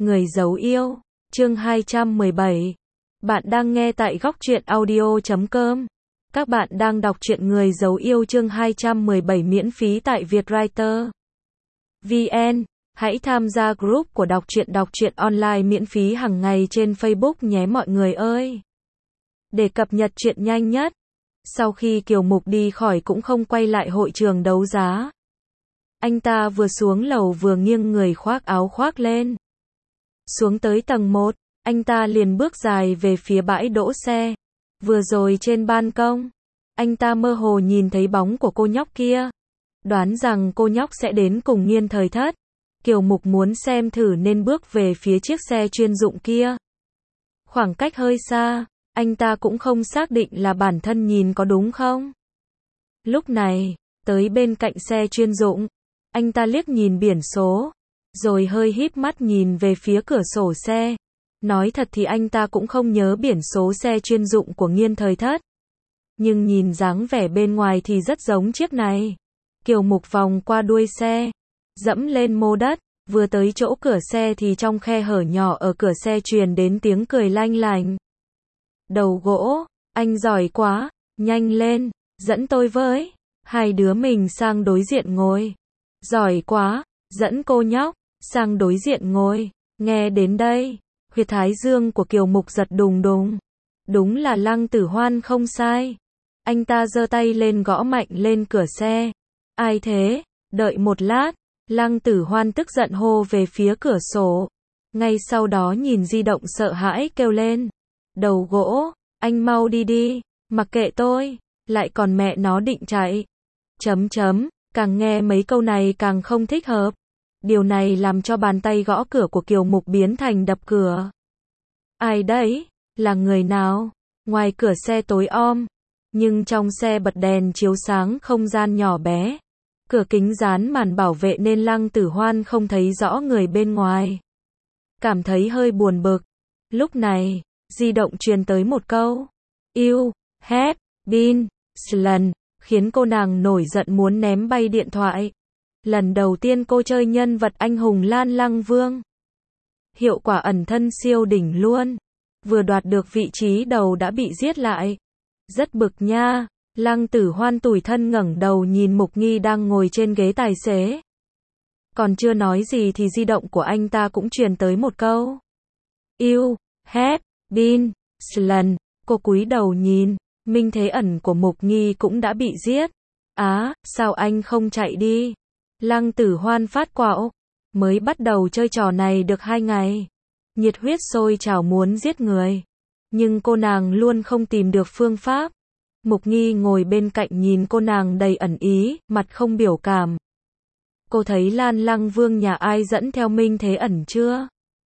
Người giấu yêu, chương 217. Bạn đang nghe tại góc truyện audio.com. Các bạn đang đọc truyện Người giấu yêu chương 217 miễn phí tại Vietwriter VN. Hãy tham gia group của đọc truyện online miễn phí hàng ngày trên Facebook nhé mọi người ơi. Để cập nhật truyện nhanh nhất. Sau khi Kiều Mục đi khỏi cũng không quay lại hội trường đấu giá. Anh ta vừa xuống lầu vừa nghiêng người khoác áo khoác lên. Xuống tới tầng 1, anh ta liền bước dài về phía bãi đỗ xe. Vừa rồi trên ban công, anh ta mơ hồ nhìn thấy bóng của cô nhóc kia. Đoán rằng cô nhóc sẽ đến cùng Nghiên Thời Thất. Kiều Mục muốn xem thử nên bước về phía chiếc xe chuyên dụng kia. Khoảng cách hơi xa, anh ta cũng không xác định là bản thân nhìn có đúng không. Lúc này, tới bên cạnh xe chuyên dụng, anh ta liếc nhìn biển số, rồi hơi híp mắt nhìn về phía cửa sổ xe. Nói thật thì anh ta cũng không nhớ biển số xe chuyên dụng của Nghiên Thời Thất. Nhưng nhìn dáng vẻ bên ngoài thì rất giống chiếc này. Kiều Mục vòng qua đuôi xe, dẫm lên mô đất, vừa tới chỗ cửa xe thì trong khe hở nhỏ ở cửa xe truyền đến tiếng cười lanh lành. Đầu gỗ, anh giỏi quá, nhanh lên, dẫn tôi với. Hai đứa mình sang đối diện ngồi. Giỏi quá, dẫn cô nhóc sang đối diện ngồi. Nghe đến đây, huyệt thái dương của Kiều Mục giật đùng đùng. Đúng là Lăng Tử Hoan không sai. Anh ta giơ tay lên gõ mạnh lên cửa xe. Ai thế? Đợi một lát. Lăng Tử Hoan tức giận hô về phía cửa sổ. Ngay sau đó nhìn di động sợ hãi kêu lên. Đầu gỗ, anh mau đi đi, mặc kệ tôi, lại còn mẹ nó định chạy. Càng nghe mấy câu này càng không thích hợp. Điều này làm cho bàn tay gõ cửa của Kiều Mục biến thành đập cửa. Ai đấy? Là người nào? Ngoài cửa xe tối om, nhưng trong xe bật đèn chiếu sáng không gian nhỏ bé. Cửa kính dán màn bảo vệ nên Lăng Tử Hoan không thấy rõ người bên ngoài. Cảm thấy hơi buồn bực. Lúc này, di động truyền tới một câu. You have been stolen, khiến cô nàng nổi giận muốn ném bay điện thoại. Lần đầu tiên cô chơi nhân vật anh hùng Lan Lăng Vương. Hiệu quả ẩn thân siêu đỉnh luôn. Vừa đoạt được vị trí đầu đã bị giết lại. Rất bực nha. Lăng Tử Hoan tủi thân ngẩng đầu nhìn Mục Nghi đang ngồi trên ghế tài xế. Còn chưa nói gì thì di động của anh ta cũng truyền tới một câu. You have been stolen. Cô cúi đầu nhìn, Minh Thế Ẩn của Mục Nghi cũng đã bị giết. Sao anh không chạy đi? Lăng Tử Hoan phát quạo. Mới bắt đầu chơi trò này được 2 ngày. Nhiệt huyết sôi trào muốn giết người. Nhưng cô nàng luôn không tìm được phương pháp. Mục Nghi ngồi bên cạnh nhìn cô nàng đầy ẩn ý, mặt không biểu cảm. Cô thấy Lan Lăng Vương nhà ai dẫn theo Minh Thế Ẩn chưa?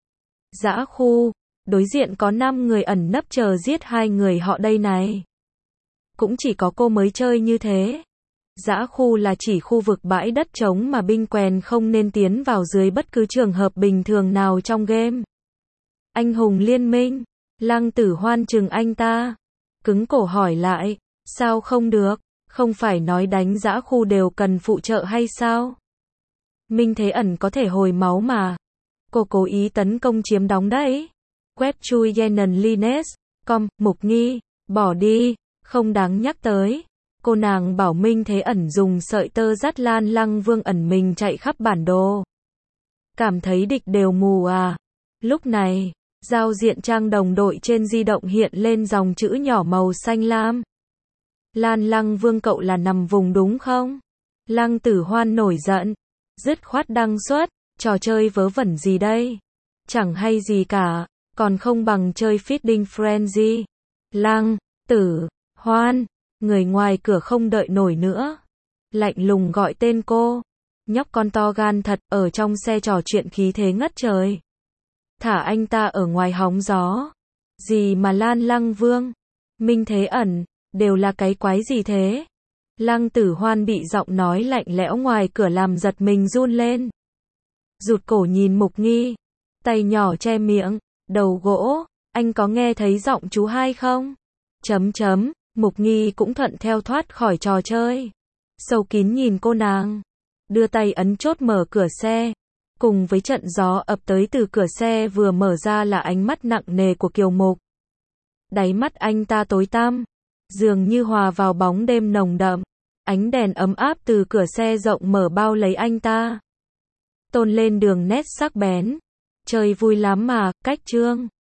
Dã khu, đối diện có 5 người ẩn nấp chờ giết 2 người họ đây này. Cũng chỉ có cô mới chơi như thế. Dã khu là chỉ khu vực bãi đất trống mà binh quèn không nên tiến vào dưới bất cứ trường hợp bình thường nào trong game. Anh hùng liên minh. Lăng Tử Hoan chừng anh ta. Cứng cổ hỏi lại. Sao không được? Không phải nói đánh dã khu đều cần phụ trợ hay sao? Minh Thế Ẩn có thể hồi máu mà. Cô cố ý tấn công chiếm đóng đấy. Quét chui Yenon Lines. Mục Nghi. Bỏ đi. Không đáng nhắc tới. Cô nàng bảo Minh Thế Ẩn dùng sợi tơ dắt Lan Lăng Vương ẩn mình chạy khắp bản đồ. Cảm thấy địch đều mù à. Lúc này, giao diện trang đồng đội trên di động hiện lên dòng chữ nhỏ màu xanh lam. Lan Lăng Vương cậu là nằm vùng đúng không? Lăng Tử Hoan nổi giận. Dứt khoát đăng xuất. Trò chơi vớ vẩn gì đây? Chẳng hay gì cả. Còn không bằng chơi Feeding Frenzy. Lăng Tử Hoan. Người ngoài cửa không đợi nổi nữa. Lạnh lùng gọi tên cô. Nhóc con to gan thật, ở trong xe trò chuyện khí thế ngất trời. Thả anh ta ở ngoài hóng gió. Gì mà Lan Lăng Vương, Minh Thế Ẩn, đều là cái quái gì thế? Lăng Tử Hoan bị giọng nói lạnh lẽo ngoài cửa làm giật mình run lên. Rụt cổ nhìn Mục Nghi. Tay nhỏ che miệng. Đầu gỗ, anh có nghe thấy giọng chú hai không? Mục Nghi cũng thuận theo thoát khỏi trò chơi. Sâu kín nhìn cô nàng. Đưa tay ấn chốt mở cửa xe. Cùng với trận gió ập tới từ cửa xe vừa mở ra là ánh mắt nặng nề của Kiều Mục. Đáy mắt anh ta tối tăm, dường như hòa vào bóng đêm nồng đậm. Ánh đèn ấm áp từ cửa xe rộng mở bao lấy anh ta, tôn lên đường nét sắc bén. Chơi vui lắm mà, cách Trương.